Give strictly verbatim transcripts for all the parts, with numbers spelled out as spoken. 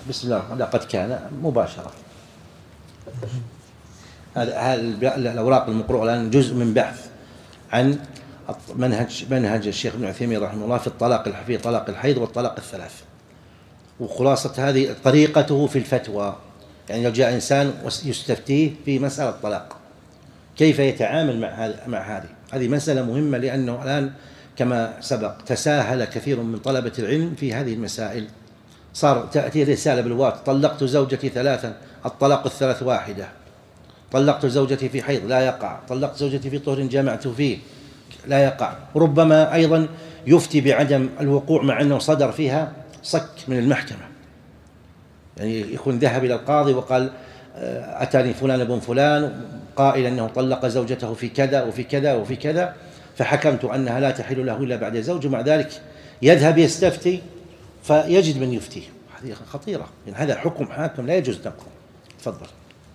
بسم الله لقد كان مباشرة. هذا الأوراق المقروءة الآن جزء من بحث عن منهج منهج الشيخ ابن عثيمين رحمه الله في الطلاق في طلاق الحيض والطلاق الثلاث، وخلاصة هذه طريقته في الفتوى. يعني لو جاء إنسان يستفتيه في مسألة الطلاق كيف يتعامل مع هذه مع هذه هذه مسألة مهمة، لأنه الآن كما سبق تساهل كثير من طلبة العلم في هذه المسائل. صار تأتي رسالة بالواتس: طلقت زوجتي ثلاثا، الطلاق الثلاث واحدة. طلقت زوجتي في حيض لا يقع، طلقت زوجتي في طهر جامعت فيه لا يقع. ربما أيضا يفتي بعدم الوقوع مع أنه صدر فيها صك من المحكمة، يعني يكون ذهب إلى القاضي وقال أتاني فلان بن فلان قائلا أنه طلق زوجته في كذا وفي كذا وفي كذا، فحكمت أنها لا تحل له إلا بعد زوج، ومع ذلك يذهب يستفتي فيجد من يفتيه. هذه خطيرة، يعني هذا حكم حاكم لا يجوز نقضه. تفضل.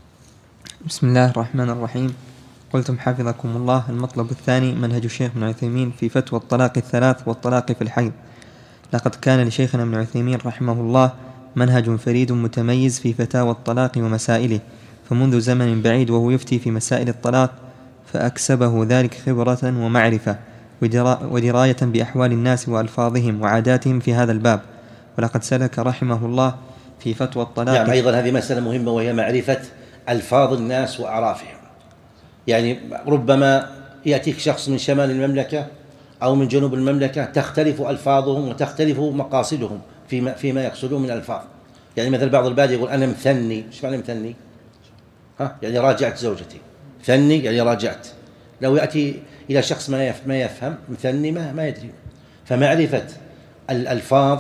بسم الله الرحمن الرحيم. قلتم حفظكم الله: المطلب الثاني منهج الشيخ ابن عثيمين في فتوى الطلاق الثلاث والطلاق في الحيض. لقد كان لشيخنا ابن عثيمين رحمه الله منهج فريد متميز في فتاوى الطلاق ومسائله، فمنذ زمن بعيد وهو يفتي في مسائل الطلاق، فأكسبه ذلك خبرة ومعرفة ودراية بأحوال الناس وألفاظهم وعاداتهم في هذا الباب. ولقد سلك رحمه الله في فتوى الطلاق. نعم، أيضا هذه مسألة مهمة، وهي معرفة ألفاظ الناس وأعرافهم. يعني ربما يأتيك شخص من شمال المملكة أو من جنوب المملكة تختلف ألفاظهم وتختلف مقاصدهم فيما, فيما يقصدون من ألفاظ. يعني مثل بعض البادية يقول أنا مثني. إيش معنى مثني؟ ها؟ يعني راجعت زوجتي. ثني يعني راجعت. لو يأتي إلى شخص ما ما يفهم مثني ما ما يدري. فمعرفة الألفاظ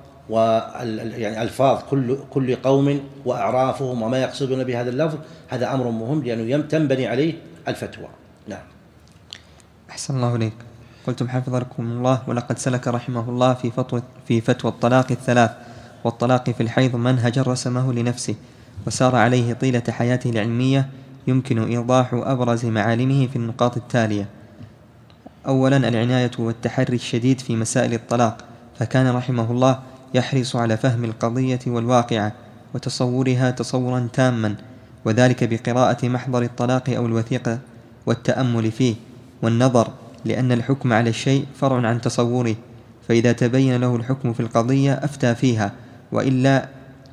وال يعني ألفاظ كل كل قوم وأعرافهم وما يقصدون بهذا اللفظ، هذا أمر مهم لأنه تنبني عليه الفتوى. نعم. أحسن الله إليك. قلتم حفظكم الله: ولقد سلك رحمه الله في فتوى في فتوى الطلاق الثلاث والطلاق في الحيض منهجا رسمه لنفسه وسار عليه طيلة حياته العلمية، يمكن إيضاح أبرز معالمه في النقاط التالية. أولا، العناية والتحري الشديد في مسائل الطلاق، فكان رحمه الله يحرص على فهم القضية والواقعة وتصورها تصورا تاما، وذلك بقراءة محضر الطلاق أو الوثيقة والتأمل فيه والنظر، لأن الحكم على الشيء فرع عن تصوره، فإذا تبين له الحكم في القضية أفتى فيها، وإلا,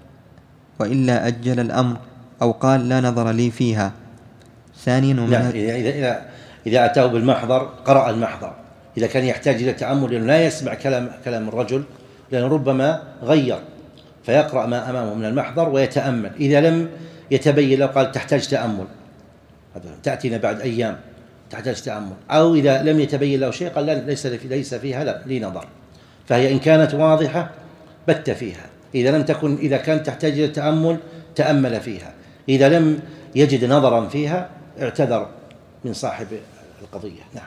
وإلا أجل الأمر أو قال لا نظر لي فيها. ثانيا، نعم، إذا, إذا, إذا أتاه بالمحضر قرأ المحضر. إذا كان يحتاج إلى تأمل لأنه لا يسمع كلام, كلام الرجل، لأنه ربما غير، فيقرأ ما أمامه من المحضر ويتأمل. إذا لم يتبين له قال تحتاج تأمل، تأتينا بعد أيام تحتاج تأمل. أو إذا لم يتبين له شيء قال ليس ليس فيها لا لي نظر. فهي إن كانت واضحة بت فيها، إذا لم تكن إذا كانت تحتاج إلى تأمل تأمل فيها، إذا لم يجد نظرا فيها اعتذر من صاحب القضية. نعم.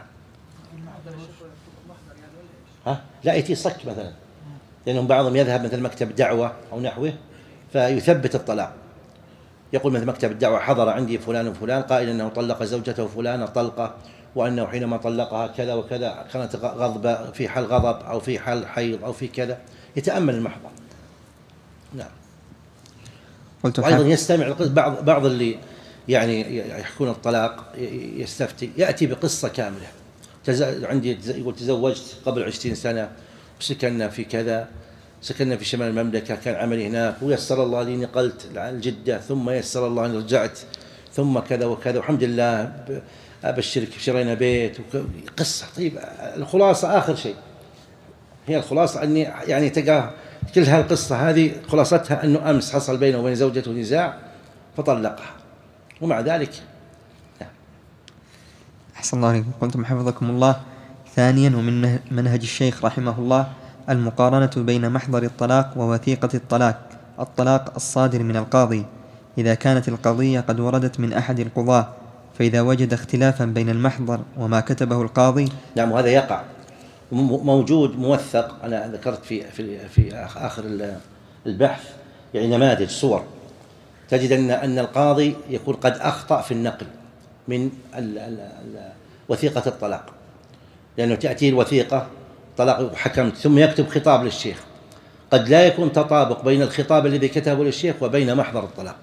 ها؟ لا يأتي صك مثلا، لأنهم بعضهم يذهب مثل مكتب دعوة أو نحوه فيثبت الطلاق، يقول مثل مكتب الدعوة حضر عندي فلان وفلان قائلا أنه طلق زوجته فلانة طلقة، وأنه حينما طلقها كذا وكذا كانت غضبة في حال غضب أو في حال حيض أو في كذا، يتأمل المحضر. نعم. وأيضا يستمع بعض بعض اللي يعني يحكون الطلاق يستفتي يأتي بقصة كاملة. عندي يقول تزوجت قبل عشرين سنة وسكننا في كذا، سكننا في شمال المملكة، كان عملي هناك، ويسر الله لي نقلت لجدة، ثم يسر الله أن رجعت، ثم كذا وكذا، والحمد لله أبشرك شرينا بيت. قصة. طيب الخلاصة آخر شيء هي الخلاصة أني يعني تلقى كل هالقصة هذه خلاصتها أنه أمس حصل بينه وبين زوجته نزاع فطلقها، ومع ذلك. أحسن الله عليكم. قلتم حفظكم الله: ثانيا، ومن منهج الشيخ رحمه الله المقارنة بين محضر الطلاق ووثيقة الطلاق الطلاق الصادر من القاضي، إذا كانت القضية قد وردت من أحد القضاة، فإذا وجد اختلافا بين المحضر وما كتبه القاضي. نعم، وهذا يقع موجود موثق. أنا ذكرت في في في آخر البحث يعني نماذج صور تجد أن أن القاضي يكون قد أخطأ في النقل من ال ال ال وثيقة الطلاق، لأنه تأتي الوثيقة طلاق وحكمت ثم يكتب خطاب للشيخ، قد لا يكون تطابق بين الخطاب الذي كتبه للشيخ وبين محضر الطلاق.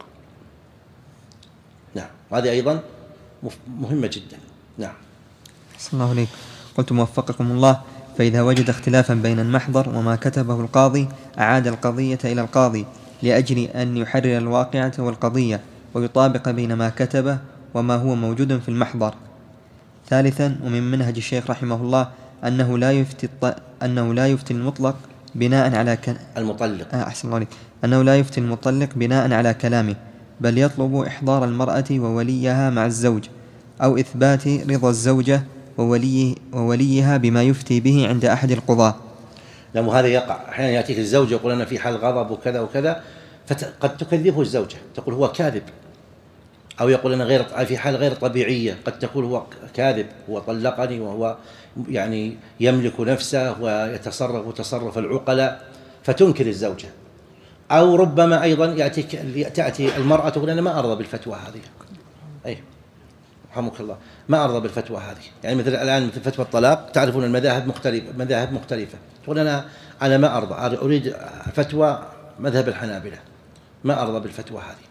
نعم، وهذه أيضا مهمة جدا. نعم. أحسن الله إليك. قلت موفقكم الله: فإذا وجد اختلافا بين المحضر وما كتبه القاضي أعاد القضية إلى القاضي لأجل أن يحرر الواقعة والقضية ويطابق بين ما كتبه وما هو موجود في المحضر. ثالثا، ومن منهج الشيخ رحمه الله أنه لا يفتي الط... أنه لا يفتي المطلق بناء على ك... المطلق آه أحسن الله عليك. أنه لا يفتي المطلق بناء على كلامه، بل يطلب إحضار المرأة ووليها مع الزوج، أو إثبات رضا الزوجة وولي ووليها بما يفتي به عند أحد القضاة. لأن هذا يقع أحيانا، يأتيك الزوج يقول أنا في حال غضب وكذا وكذا، فقد تكذبه الزوجة تقول هو كاذب، أو يقول أنا غير في حال غير طبيعية، قد تقول هو كاذب، هو طلقني وهو يعني يملك نفسه ويتصرف تصرف العقلاء، فتنكر الزوجة. أو ربما أيضا يأتيك تأتي المرأة تقول أنا ما أرضى بالفتوى هذه، أي رحمك الله، ما أرضى بالفتوى هذه. يعني مثل الآن مثل فتوى الطلاق، تعرفون المذاهب مختلفة، مذاهب مختلفة، تقول أنا أنا ما أرضى، أريد فتوى مذهب الحنابلة، ما أرضى بالفتوى هذه،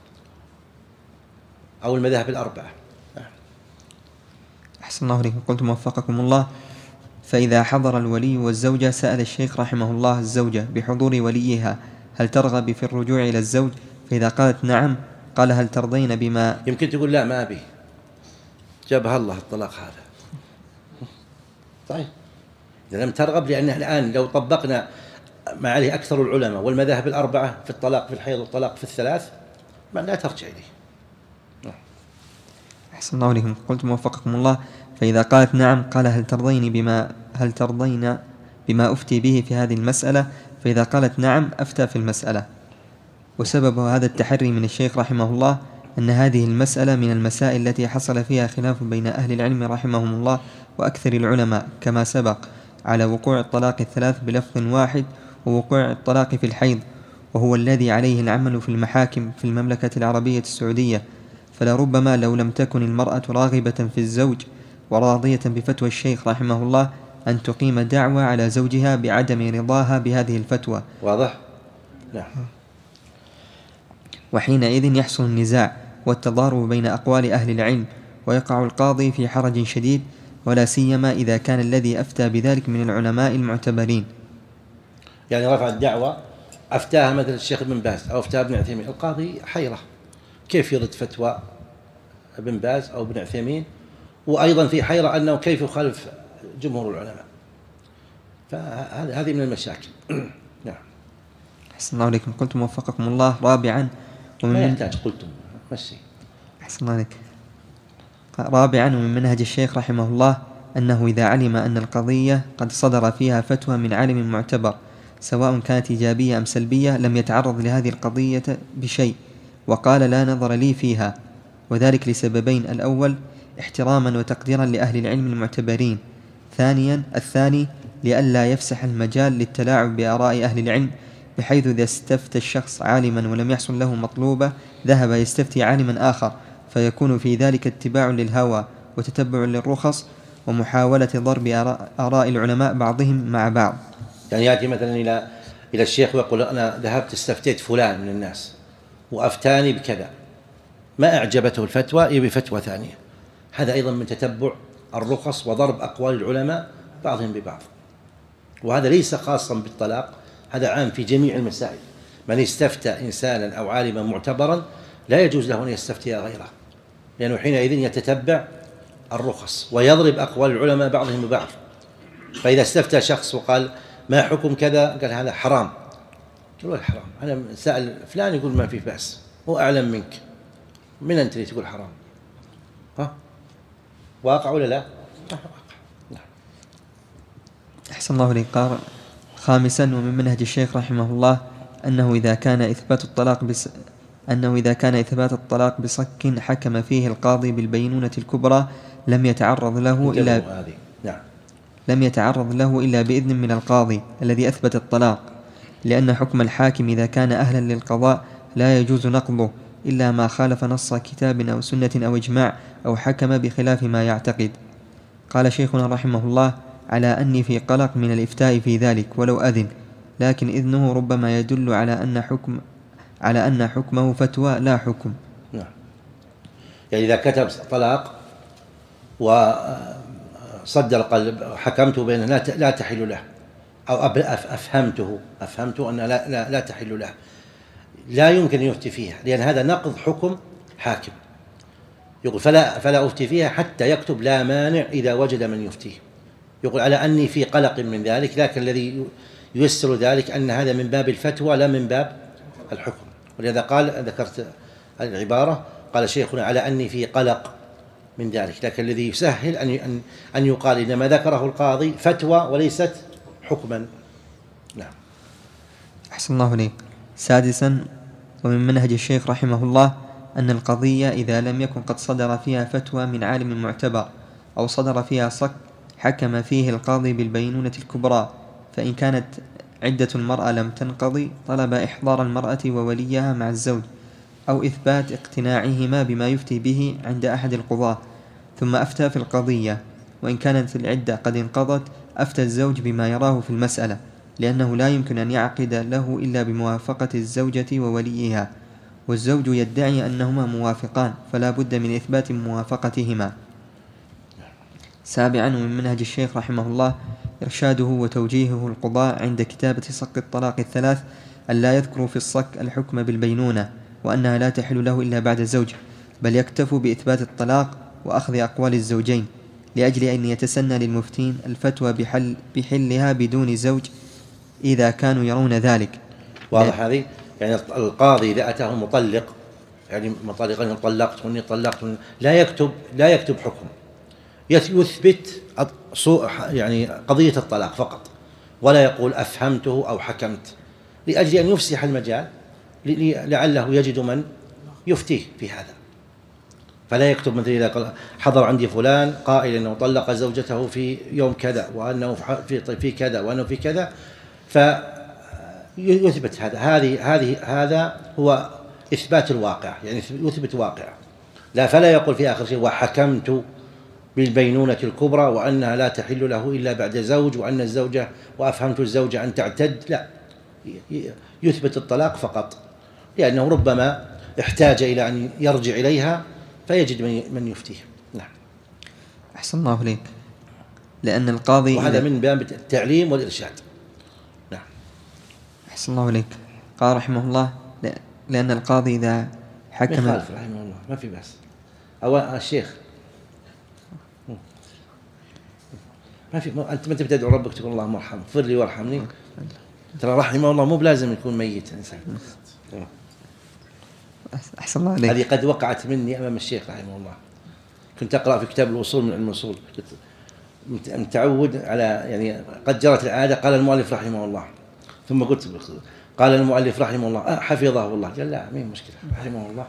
أو المذاهب الأربعة. أحسن الله إليكم. قلت موفقكم الله: فإذا حضر الولي والزوجة سأل الشيخ رحمه الله الزوجة بحضور وليها هل ترغب في الرجوع إلى الزوج؟ فإذا قالت نعم قال هل ترضين بما... يمكن تقول لا ما أبي، جابها الله الطلاق هذا. طيب إذا لم ترغب، لأنه الآن لو طبقنا ما عليه أكثر العلماء والمذاهب الأربعة في الطلاق في الحيض والطلاق في الثلاث، ما لا ترجع إليه. أحسن الله إليكم. قلت موفقكم الله: فإذا قالت نعم قال هل ترضين بما هل ترضين بما أفتي به في هذه المسألة؟ فإذا قالت نعم أفتى في المسألة. وسبب هذا التحري من الشيخ رحمه الله أن هذه المسألة من المسائل التي حصل فيها خلاف بين أهل العلم رحمهم الله وأكثر العلماء، كما سبق، على وقوع الطلاق الثلاث بلفظ واحد ووقوع الطلاق في الحيض، وهو الذي عليه العمل في المحاكم في المملكة العربية السعودية. فلربما لو لم تكن المرأة راغبة في الزوج وراضية بفتوى الشيخ رحمه الله أن تقيم دعوى على زوجها بعدم رضاها بهذه الفتوى. واضح؟ نعم. وحينئذ يحصل النزاع والتضارب بين أقوال أهل العلم، ويقع القاضي في حرج شديد، ولا سيما إذا كان الذي أفتى بذلك من العلماء المعتبرين. يعني رفع الدعوة أفتاها مثل الشيخ ابن باز أو أفتاها ابن عثيمين، القاضي حيرة كيف يرد فتوى ابن باز أو ابن عثيمين، وأيضا في حيرة أنه كيف يخالف جمهور العلماء. فهذه من المشاكل. نعم. أحسن الله عليكم. قلت موفقكم الله: رابعا ومن ما يحتاج قلتم مشي. أحسن الله عليك. رابعا ومن منهج الشيخ رحمه الله أنه إذا علم أن القضية قد صدر فيها فتوى من عالم معتبر سواء كانت إيجابية أم سلبية لم يتعرض لهذه القضية بشيء، وقال لا نظر لي فيها، وذلك لسببين: الأول احتراما وتقديرا لأهل العلم المعتبرين، ثانيا الثاني لئلا يفسح المجال للتلاعب بآراء أهل العلم، بحيث إذا استفتى الشخص عالما ولم يحصل له مطلوبة ذهب يستفتي عالما آخر، فيكون في ذلك اتباع للهوى وتتبع للرخص ومحاولة ضرب آراء العلماء بعضهم مع بعض. يعني يأتي مثلا إلى إلى الشيخ ويقول أنا ذهبت استفتيت فلان من الناس وأفتاني بكذا، ما أعجبته الفتوى يبي فتوى ثانية، هذا أيضا من تتبع الرخص وضرب أقوال العلماء بعضهم ببعض. وهذا ليس خاصا بالطلاق، هذا عام في جميع المسائل. من استفتى إنسانا أو عالما معتبرا لا يجوز له أن يستفتي غيره، لأنه حينئذ يتتبع الرخص ويضرب أقوال العلماء بعضهم ببعض. فإذا استفتى شخص وقال ما حكم كذا، قال هذا حرام، تقول حرام، أنا سأل فلان يقول ما في بأس، هو أعلم منك، من أنت اللي تقول حرام؟ ها؟ واقع ولا لا؟ نعم. أحسن الله إليك. قال خامسا ومن منهج الشيخ رحمه الله أنه إذا كان إثبات الطلاق بس أنه إذا كان إثبات الطلاق بصك حكم فيه القاضي بالبينونة الكبرى لم يتعرض له إلا نعم. لم يتعرض له إلا بإذن من القاضي الذي أثبت الطلاق، لأن حكم الحاكم إذا كان أهلا للقضاء لا يجوز نقضه إلا ما خالف نص كتاب أو سنة أو إجماع أو حكم بخلاف ما يعتقد. قال شيخنا رحمه الله: على أني في قلق من الإفتاء في ذلك ولو أذن، لكن إذنه ربما يدل على أن حكم على أن حكمه فتوى لا حكم. نعم. يعني إذا كتب طلاق وصدر قال حكمت بأنه لا تحل له، أو أفهمته أفهمته أن لا, لا, لا تحل له، لا يمكن أن يفتي فيها، لأن هذا نقض حكم حاكم. يقول فلا فلا أفتي فيها حتى يكتب لا مانع إذا وجد من يفتيه. يقول على أني في قلق من ذلك، لكن الذي ييسر ذلك أن هذا من باب الفتوى لا من باب الحكم. ولهذا قال، ذكرت العبارة، قال شيخنا على أني في قلق من ذلك، لكن الذي يسهل أن أن يقال إنما ذكره القاضي فتوى وليست حكما. نعم. أحسن الله إليك. سادسا، ومن منهج الشيخ رحمه الله أن القضية إذا لم يكن قد صدر فيها فتوى من عالم معتبر أو صدر فيها صك حكم فيه القاضي بالبينونة الكبرى، فإن كانت عدة المرأة لم تنقضي طلب إحضار المرأة ووليها مع الزوج أو إثبات اقتناعهما بما يفتي به عند أحد القضاة، ثم أفتى في القضية. وإن كانت العدة قد انقضت أفتى الزوج بما يراه في المسألة، لأنه لا يمكن أن يعقد له إلا بموافقة الزوجة ووليها، والزوج يدعي أنهما موافقان فلا بد من إثبات موافقتهما. سابعا، ومن منهج الشيخ رحمه الله إرشاده وتوجيهه القضاء عند كتابة صك الطلاق الثلاث أن لا يذكروا في الصك الحكم بالبينونة وأنها لا تحل له إلا بعد زوج، بل يكتفوا بإثبات الطلاق وأخذ أقوال الزوجين، لأجل أن يتسنى للمفتين الفتوى بحل بحلها بدون زوج إذا كانوا يرون ذلك. واضح هذه؟ يعني القاضي إذا أتاه مطلق، يعني مطلقا طلقت وإني طلقت، لا يكتب لا يكتب حكم، يثبت يعني قضية الطلاق فقط، ولا يقول أفهمته أو حكمت، لأجل أن يفسح المجال لعله يجد من يفتيه في هذا. فلا يكتب مثل إذا حضر عندي فلان قائل أنه طلق زوجته في يوم كذا وأنه في في كذا وأنه في كذا، فيثبت هذا. هذه هذه هذا هو إثبات الواقع، يعني يثبت واقع. لا، فلا يقول في آخر شيء وحكمت بالبينونة الكبرى وأنها لا تحل له إلا بعد زوج، وأن الزوجة وأفهمت الزوجة أن تعتد. لا، يثبت الطلاق فقط، لأنه ربما احتاج إلى أن يرجع إليها فيجد من يفتيه. نعم. أحسن الله إليك. لأن القاضي، وهذا من باب التعليم والإرشاد. نعم. أحسن الله إليك. قال رحمه الله لأن القاضي إذا حكم يخالف رحمه الله ما في بأس. أو الشيخ ما في، أنت ما تدعو ربك تقول اللهم ارحمني اغفر لي وارحمني، ترى رحمه الله مو بلازم يكون ميت إنسان. أحسن الله عليك. هذه قد وقعت مني أمام الشيخ رحمه الله. كنت أقرأ في كتاب الوصول من علم الوصول، متعود على يعني قد جرت العادة، قال المؤلف رحمه الله، ثم قلت قال المؤلف رحمه الله أه حفظه الله، قال لا مين مشكلة رحمه الله.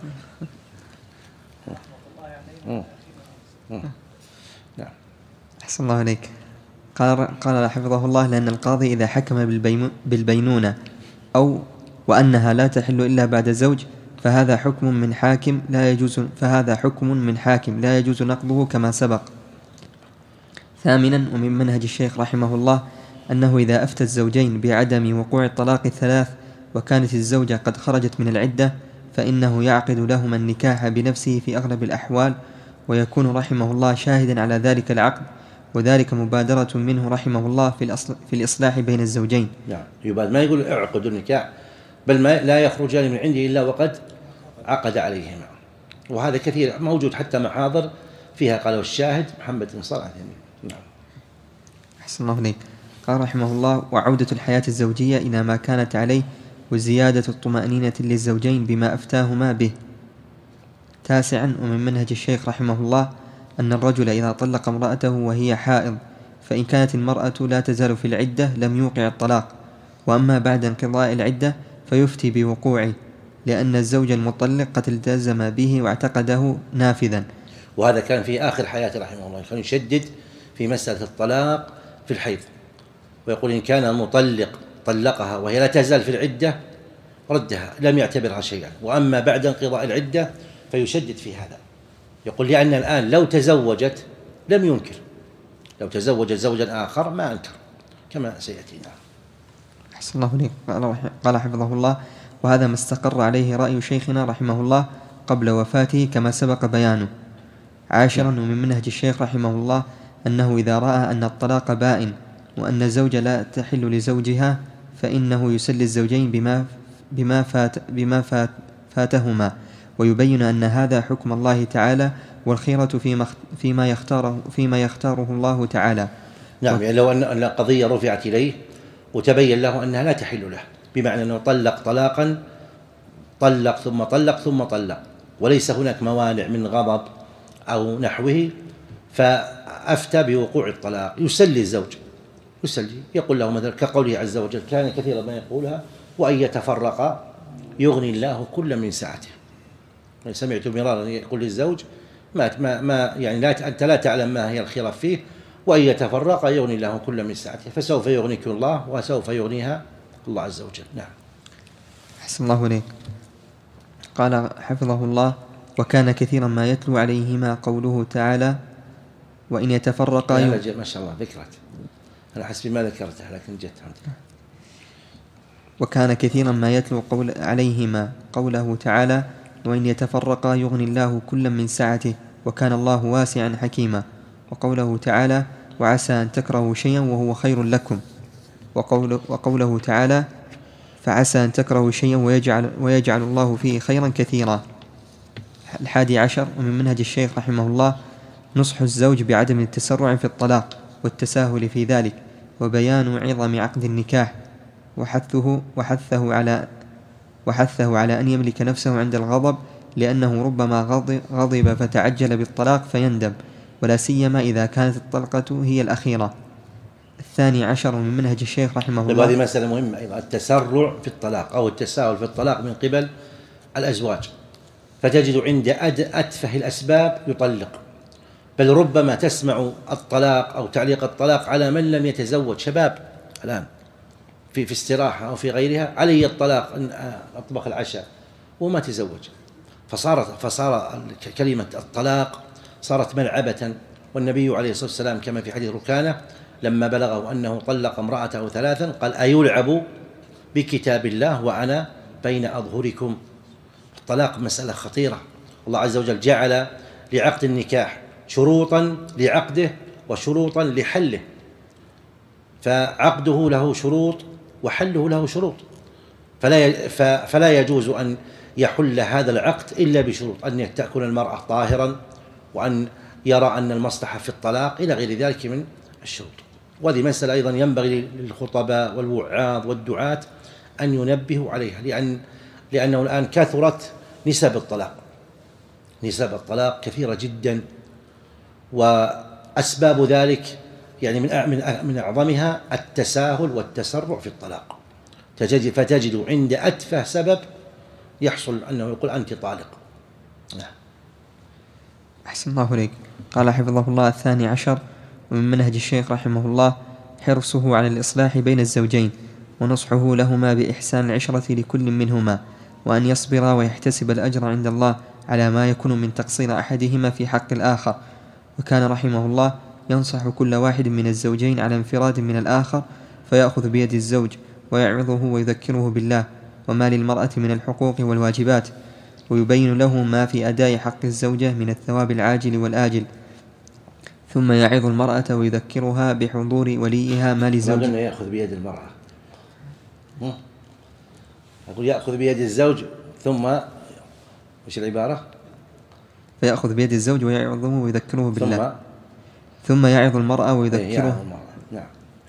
نعم. أحسن الله عليك. قال قال حفظه الله لأن القاضي إذا حكم بالبينونة أو وأنها لا تحل إلا بعد زوج فهذا حكم من حاكم لا يجوز فهذا حكم من حاكم لا يجوز نقضه كما سبق. ثامنا، ومن منهج الشيخ رحمه الله أنه إذا أفتى الزوجين بعدم وقوع الطلاق الثلاث وكانت الزوجة قد خرجت من العدة فإنه يعقد لهما النكاح بنفسه في أغلب الأحوال، ويكون رحمه الله شاهدا على ذلك العقد، وذلك مبادرة منه رحمه الله في الأصل في الإصلاح بين الزوجين. نعم. يبادر، ما يقول اعقدوا النكاح، بل ما لا يخرجان من عنده إلا وقد عقد عليهما. وهذا كثير موجود، حتى محاضر فيها قالوا الشاهد محمد بن صالح. نعم. أحسن الله إليك. قال رحمه الله وعودة الحياة الزوجية إلى ما كانت عليه وزيادة الطمأنينة للزوجين بما أفتاهما به. تاسعا، ومن منهج الشيخ رحمه الله أن الرجل إذا طلق امرأته وهي حائض فإن كانت المرأة لا تزال في العدة لم يوقع الطلاق، وأما بعد انقضاء العدة فيفتي بوقوعه، لأن الزوج المطلق قد التزم به واعتقده نافذا. وهذا كان في آخر حياته رحمه الله، كان يشدد في مسألة الطلاق في الحيض، ويقول إن كان المطلق طلقها وهي لا تزال في العدة ردها لم يعتبرها شيئا، وأما بعد انقضاء العدة فيشدد في هذا. يقول لأن الآن لو تزوجت لم ينكر، لو تزوجت زوجا آخر ما أنكر كما سيأتينا. أحسن الله إليك. قال قال حفظه الله: وهذا ما استقر عليه رأي شيخنا رحمه الله قبل وفاته كما سبق بيانه. عاشرا: ومن منهج الشيخ رحمه الله أنه إذا رأى أن الطلاق بائن وأن الزوجة لا تحل لزوجها فإنه يسلي الزوجين بما بما فات بما فات فاتهما، ويبين أن هذا حكم الله تعالى والخيرة فيما فيما يختاره فيما يختاره الله تعالى. نعم، و... يعني لو أن القضية رفعت إليه وتبين له أنها لا تحل له، بمعنى أنه طلق طلاقا طلق ثم طلق ثم طلق وليس هناك موانع من غضب أو نحوه، فأفتى بوقوع الطلاق، يسلي الزوج، يسلي، يقول له مثلا كقوله عز وجل: كان كثيرا ما يقولها: وأن يتفرقا يغني الله كل من سعته. سمعت مرارا يقول للزوج: ما ما, ما يعني لا أنت لا تعلم ما هي الخلاف فيه، وأن يتفرقا يغني الله كل من سعته، فسوف يغنيك الله وسوف يغنيها الله عز وجل. نعم. أحسن الله إليك. قال حفظه الله: وكان كثيرا ما يتلو عليهما قوله تعالى: وإن يتفرقا يغ... ما شاء الله ذكرت، أنا حسبي ما ذكرتها لكن جت عندك. وكان كثيرا ما يتلو قول عليهما قوله تعالى: وإن يتفرقا يغني الله كلا من سعته وكان الله واسعا حكيما، وقوله تعالى: وعسى أن تكرهوا شيئا وهو خير لكم، وقوله, وقوله تعالى: فعسى أن تكرهوا شيئا ويجعل, ويجعل الله فيه خيرا كثيرا. الحادي عشر: ومن منهج الشيخ رحمه الله نصح الزوج بعدم التسرع في الطلاق والتساهل في ذلك، وبيان عظم عقد النكاح، وحثه وحثه على وحثه على أن يملك نفسه عند الغضب، لأنه ربما غضب فتعجل بالطلاق فيندم، ولا سيما إذا كانت الطلقة هي الأخيرة. الثاني عشر: من منهج الشيخ رحمه الله. هذه مسألة مهمة أيضا، التسرع في الطلاق أو التساهل في الطلاق من قبل الأزواج، فتجد عند أتفه الأسباب يطلق، بل ربما تسمع الطلاق أو تعليق الطلاق على من لم يتزوج، شباب الآن في في استراحة أو في غيرها، علي الطلاق أن أطبخ العشاء وما تزوج، فصارت فصار كلمة الطلاق صارت ملعبة. والنبي عليه الصلاة والسلام كما في حديث ركانة لما بلغه أنه طلق امرأته ثلاثا قال: أيلعب بكتاب الله وأنا بين أظهركم. الطلاق مسألة خطيرة، الله عز وجل جعل لعقد النكاح شروطا لعقده وشروطا لحله، فعقده له شروط وحله له شروط، فلا فلا يجوز أن يحل هذا العقد إلا بشروط: أن تكون المرأة طاهرا، وأن يرى أن المصلحة في الطلاق، إلى غير ذلك من الشروط. وهذه مسألة أيضا ينبغي للخطباء والوعاظ والدعاة أن ينبهوا عليها، لأن لأنه الآن كثرت نسب الطلاق، نسب الطلاق كثيرة جدا، وأسباب ذلك يعني من من أعظمها التساهل والتسرع في الطلاق، فتجد, فتجد عند أتفه سبب يحصل أنه يقول أنت طالق. نعم. أحسن الله إليك. قال حفظه الله: الثاني عشر: ومن منهج الشيخ رحمه الله حرصه على الإصلاح بين الزوجين، ونصحه لهما بإحسان العشرة لكل منهما، وأن يصبر ويحتسب الأجر عند الله على ما يكون من تقصير أحدهما في حق الآخر. وكان رحمه الله ينصح كل واحد من الزوجين على انفراد من الآخر، فيأخذ بيد الزوج ويعظه ويذكره بالله وما للمرأة من الحقوق والواجبات، ويبين له ما في أداء حق الزوجة من الثواب العاجل والآجل، ثم يعظ المرأة ويذكرها بحضور وليها ما لزوجها. ما يأخذ بيد المرأة، أقول يأخذ بيد الزوج ثم وش العبارة؟ فيأخذ بيد الزوج ويعظه ويذكره بالله، ثم, ثم يعظ المرأة ويذكره. نعم.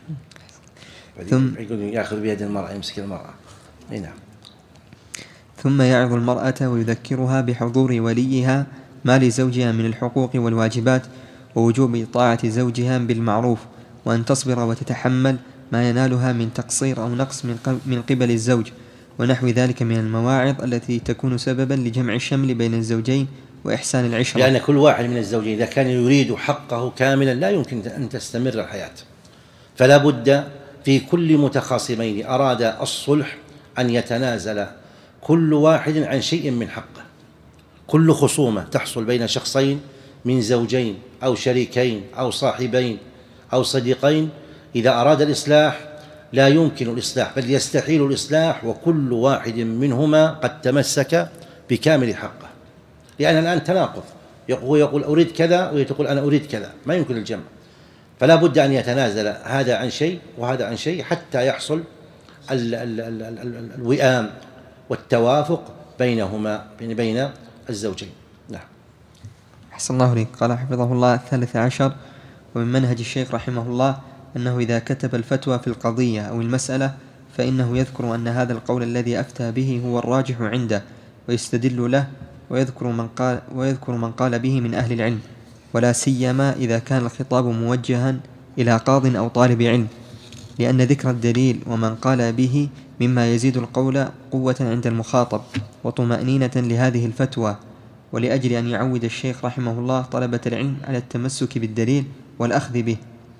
ثم يقول يأخذ بيد المرأة، يمسك المرأة. أي نعم. ثم يعظ المرأة ويذكرها بحضور وليها ما لزوجها من الحقوق والواجبات، ووجوب طاعة زوجها بالمعروف، وأن تصبر وتتحمل ما ينالها من تقصير أو نقص من قبل الزوج، ونحو ذلك من المواعظ التي تكون سببا لجمع الشمل بين الزوجين وإحسان العشرة. لأن كل واحد من الزوجين إذا كان يريد حقه كاملا لا يمكن أن تستمر الحياة، فلا بد في كل متخاصمين أراد الصلح أن يتنازل كل واحد عن شيء من حقه. كل خصومة تحصل بين شخصين من زوجين أو شريكين أو صاحبين أو صديقين، إذا أراد الإصلاح لا يمكن الإصلاح بل يستحيل الإصلاح، وكل واحد منهما قد تمسك بكامل حقه، لأن الآن تناقض، هو يقول أريد كذا ويقول أنا أريد كذا، ما يمكن الجمع، فلا بد أن يتنازل هذا عن شيء وهذا عن شيء حتى يحصل ال ال ال ال ال الوئام والتوافق بينهما بين الزوجين. نعم. أحسن الله إليك. قال حفظه الله: الثالث عشر: ومن منهج الشيخ رحمه الله أنه إذا كتب الفتوى في القضية أو المسألة فإنه يذكر أن هذا القول الذي أفتى به هو الراجح عنده ويستدل له، ويذكر من قال, ويذكر من قال به من أهل العلم، ولا سيما إذا كان الخطاب موجها إلى قاض أو طالب علم، لأن ذكر الدليل ومن قال به مما يزيد القول قوة عند المخاطب وطمأنينة لهذه الفتوى، ولأجل أن يعود الشيخ رحمه الله طلبة العلم على التمسك بالدليل والأخذ به.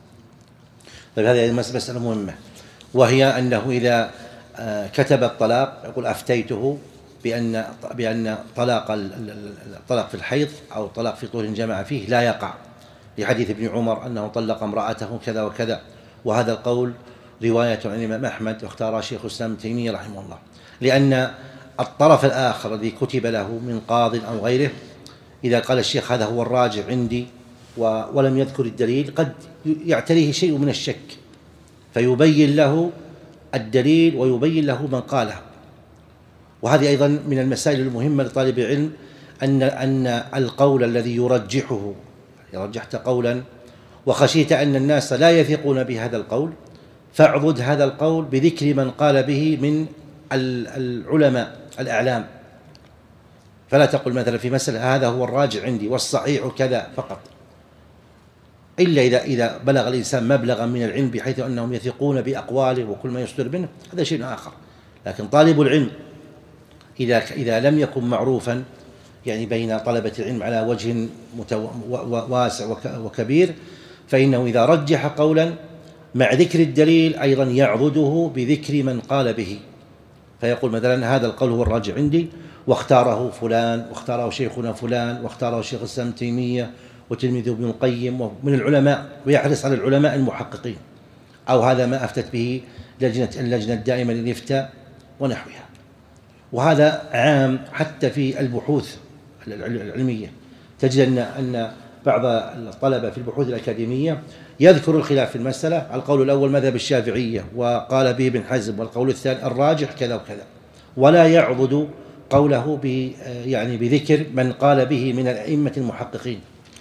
طيب، هذه مسألة مهمة، وهي أنه إذا كتب الطلاق يقول أفتيته بأن بأن طلاق الطلاق في الحيض أو طلاق في طهر جمع فيه لا يقع، لحديث ابن عمر أنه طلق امرأته كذا وكذا، وهذا القول رواية عن الإمام أحمد واختار شيخ الإسلام ابن تيمية رحمه الله، لأن الطرف الآخر الذي كتب له من قاض أو غيره إذا قال الشيخ هذا هو الراجع عندي ولم يذكر الدليل قد يعتريه شيء من الشك، فيبين له الدليل ويبين له من قاله. وهذه أيضا من المسائل المهمة لطالب العلم، أن أن القول الذي يرجحه، رجحت قولا وخشيت أن الناس لا يثقون بهذا القول، فاعضد هذا القول بذكر من قال به من العلماء الأعلام، فلا تقل مثلا في مسألة هذا هو الراجع عندي والصحيح كذا فقط، إلا إذا إذا بلغ الإنسان مبلغا من العلم بحيث أنهم يثقون بأقواله وكل ما يصدر منه، هذا شيء آخر. لكن طالب العلم إذا إذا لم يكن معروفا يعني بين طلبة العلم على وجه واسع وكبير، فإنه إذا رجح قولا مع ذكر الدليل أيضا يعضده بذكر من قال به، فيقول مثلا هذا القول هو الراجع عندي واختاره فلان واختاره شيخنا فلان واختاره شيخ الإسلام ابن تيمية وتلميذه ابن القيم ومن العلماء، ويحرص على العلماء المحققين، أو هذا ما أفتت به لجنة اللجنة الدائمة للإفتاء ونحوها. وهذا عام حتى في البحوث العلمية، تجد أن أن بعض الطلبة في البحوث الأكاديمية يذكر الخلاف في المسألة، القول الأول مذهب الشافعية وقال به ابن حزم، والقول الثاني الراجح كذا وكذا، ولا يعضد قوله ب يعني بذكر من قال به من الأئمة المحققين.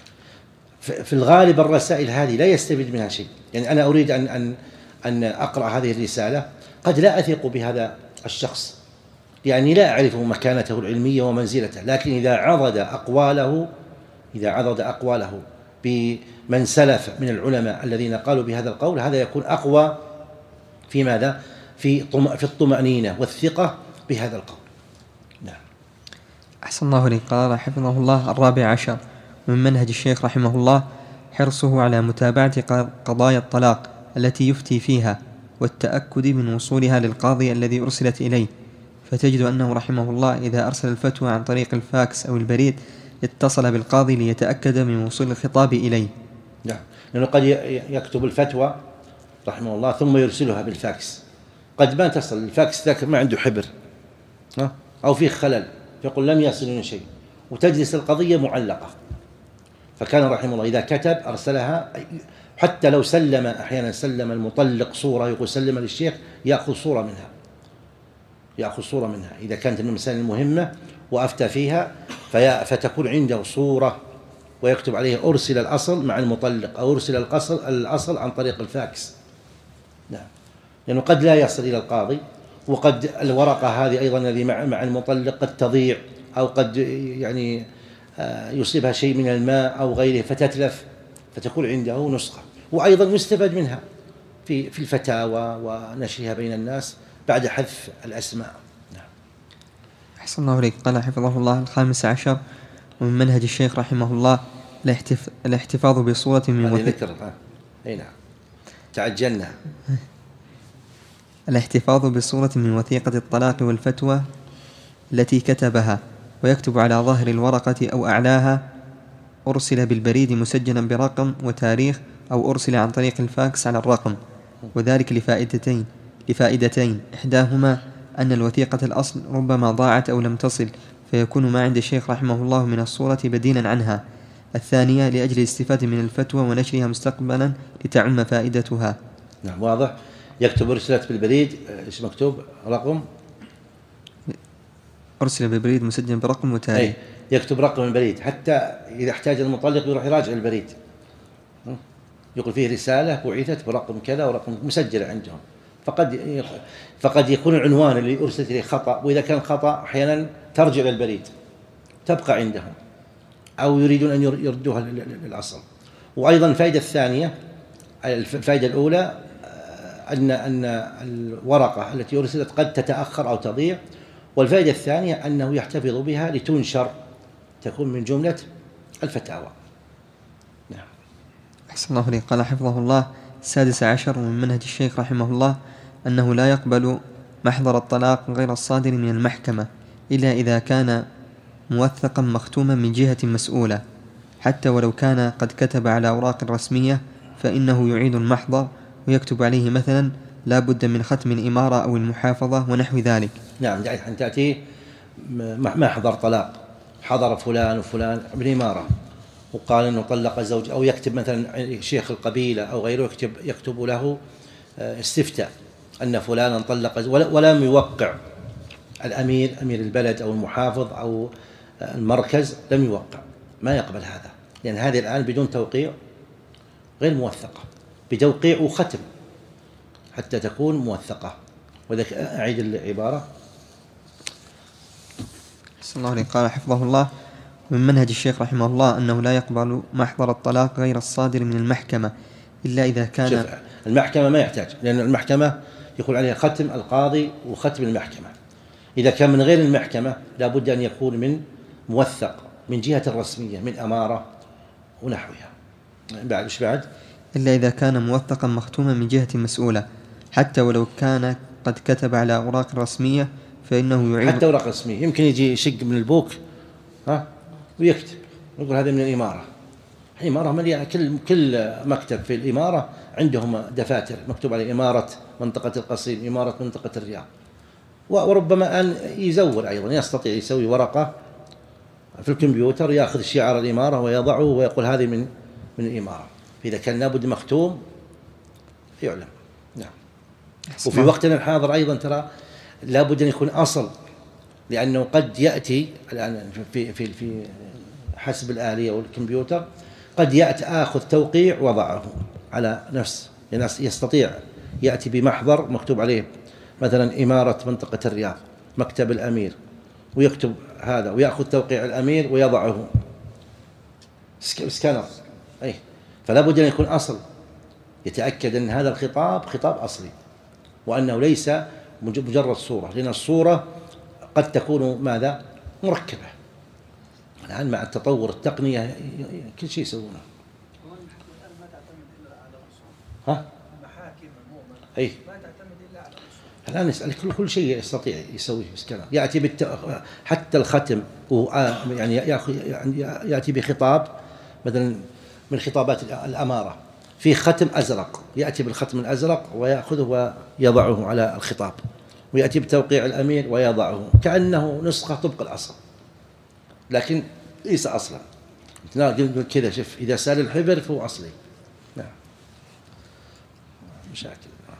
في الغالب الرسائل هذه لا يستفيد منها شيء، يعني أنا أريد أن أن أن أقرأ هذه الرسالة قد لا أثق بهذا الشخص يعني لا أعرف مكانته العلمية ومنزلته، لكن إذا عضد أقواله إذا عضد أقواله بمن سلف من العلماء الذين قالوا بهذا القول، هذا يكون أقوى في ماذا؟ في في الطمأنينة والثقة بهذا القول. نعم. أحسن الله إليك. قال حفظه الله: الرابع عشر: من منهج الشيخ رحمه الله حرصه على متابعة قضايا الطلاق التي يفتي فيها والتأكد من وصولها للقاضي الذي أرسلت إليه، فتجد أنه رحمه الله إذا أرسل الفتوى عن طريق الفاكس أو البريد اتصل بالقاضي ليتأكد من وصول الخطاب إليه. نعم، لأنه قد يكتب الفتوى رحمه الله ثم يرسلها بالفاكس، قد ما تصل الفاكس ذاك ما عنده حبر أو فيه خلل، فيقول لم يصلني شيء، وتجلس القضية معلقة. فكان رحمه الله إذا كتب أرسلها، حتى لو سلم أحيانا سلم المطلق صورة، يقول سلم للشيخ يأخذ صورة منها يأخذ صورة منها إذا كانت من المسائل المهمة وأفتى فيها، فتكون عنده صورة ويكتب عليها أرسل الأصل مع المطلق أو أرسل الأصل الأصل عن طريق الفاكس. نعم، لأنه قد لا يصل إلى القاضي، وقد الورقة هذه أيضا الذي مع مع المطلق قد تضيع، أو قد يعني يصيبها شيء من الماء أو غيره فتتلف، فتكون عنده نسخة، وأيضا يستفاد منها في في الفتاوى ونشرها بين الناس بعد حذف الأسماء. نعم. أحسن الله إليك. قال حفظه الله: الخامس عشر: ومن منهج الشيخ رحمه الله الاحتفاظ بصورة من وثيقة. أي نعم، تعجلنا. الاحتفاظ بصورة من وثيقة الطلاق والفتوى التي كتبها، ويكتب على ظاهر الورقة أو أعلاها أرسل بالبريد مسجلا برقم وتاريخ، أو أرسل عن طريق الفاكس على الرقم، وذلك لفائدتين: لفائدتين: إحداهما أن الوثيقة الأصل ربما ضاعت أو لم تصل، فيكون ما عند الشيخ رحمه الله من الصورة بديلا عنها. الثانية لأجل الاستفادة من الفتوى ونشرها مستقبلا لتعم فائدتها. نعم واضح. يكتب أرسلت بالبريد، إيش مكتوب؟ رقم أرسل بالبريد مسجل برقم وتاريخ. أي يكتب رقم البريد، حتى إذا احتاج المطلق يروح يراجع البريد، يقول فيه رسالة بعثت برقم كذا ورقم مسجلة عندهم. فقد فقد يكون العنوان اللي أرسلت إليه خطأ، وإذا كان خطأ أحيانا ترجع للبريد تبقى عندهم، أو يريدون أن يردوها للأصل. وأيضا الفائدة الثانية، الفائدة الأولى أن أن الورقة التي أرسلت قد تتأخر أو تضيع، والفائدة الثانية أنه يحتفظ بها لتنشر، تكون من جملة الفتاوى. نعم. أحسن الله إليك. قال حفظه الله: السادس عشر من منهج الشيخ رحمه الله أنه لا يقبل محضر الطلاق غير الصادر من المحكمة إلا إذا كان موثقا مختوما من جهة مسؤولة، حتى ولو كان قد كتب على أوراق رسمية فإنه يعيد المحضر ويكتب عليه مثلا لا بد من ختم الإمارة أو المحافظة ونحو ذلك. نعم. أن تأتي محضر طلاق، حضر فلان وفلان بالإمارة وقال أنه طلق زوج، أو يكتب مثلا شيخ القبيلة أو غيره يكتب يكتب له استفتاء أن فلانا طلق، ولم يوقع الأمير أمير البلد أو المحافظ أو المركز، لم يوقع، ما يقبل هذا، لأن هذه الآن بدون توقيع غير موثقة، بتوقيع وختم حتى تكون موثقة. وذلك أعيد العبارة. أحسن الله عليك. قال حفظه الله: من منهج الشيخ رحمه الله أنه لا يقبل محضر الطلاق غير الصادر من المحكمة إلا إذا كان. المحكمة ما يحتاج، لأن المحكمة يقول عليها ختم القاضي وختم المحكمة. إذا كان من غير المحكمة لا بد أن يكون من موثق من جهة الرسمية، من أمارة ونحوها. بعد إيش بعد؟ إلا إذا كان موثقا مختوما من جهة مسؤولة، حتى ولو كان قد كتب على أوراق رسمية فإنه يعيد. حتى أوراق رسمية، يمكن يجي يشق من البوك ها ويكتب يقول هذا من الإمارة. الإمارة مليانة، كل كل مكتب في الإمارة عندهم دفاتر مكتوب عليه إمارة منطقة القصيم، إمارة منطقة الرياض. وربما أن يزور أيضا، يستطيع يسوي ورقة في الكمبيوتر يأخذ شعار الإمارة ويضعه ويقول هذه من من الإمارة. إذا كان لابد مختوم يعلم. نعم. وفي وقتنا الحاضر أيضا ترى لابد أن يكون أصل، لأنه قد يأتي الآن في في في حسب الآلية والكمبيوتر قد يأتي آخذ توقيع وضعه على نفس، يعني يستطيع يأتي بمحضر مكتوب عليه مثلا إمارة منطقة الرياض مكتب الأمير، ويكتب هذا ويأخذ توقيع الأمير ويضعه سكانر. أي فلا بد أن يكون أصل، يتأكد أن هذا الخطاب خطاب أصلي وأنه ليس مجرد صورة، لأن الصورة قد تكون ماذا مركبة. الآن مع التطور التقنية كل شيء يسوونه. ها؟ أي الآن يسأل كل كل شيء يستطيع يسويه سكانر، يأتي بالت... حتى الختم يعني يأتي بخطاب مثلا من خطابات الأمارة في ختم أزرق، يأتي بالختم الأزرق ويأخذه ويضعه على الخطاب، ويأتي بتوقيع الأمير ويضعه كأنه نسخة طبق الأصل، لكن ليس أصلا. كذا شوف، إذا سال الحبر فهو أصلي. نعم. مشاكل.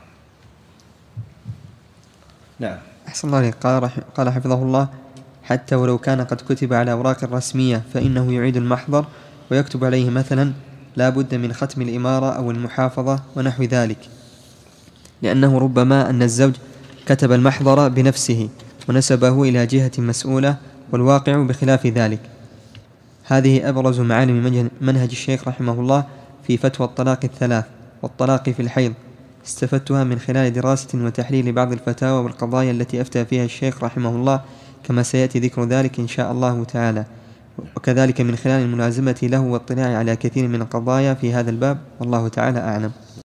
نعم. أحسن الله عليك. قال, قال حفظه الله: حتى ولو كان قد كتب على أوراق رسمية فإنه يعيد المحضر ويكتب عليه مثلا لا بد من ختم الإمارة أو المحافظة ونحو ذلك، لأنه ربما أن الزوج كتب المحضر بنفسه ونسبه إلى جهة مسؤولة والواقع بخلاف ذلك. هذه أبرز معالم منهج الشيخ رحمه الله في فتوى الطلاق الثلاث والطلاق في الحيض، استفدتها من خلال دراسة وتحليل بعض الفتاوى والقضايا التي أفتى فيها الشيخ رحمه الله، كما سيأتي ذكر ذلك إن شاء الله تعالى، وكذلك من خلال الملازمة له والاطلاع على كثير من القضايا في هذا الباب، والله تعالى أعلم.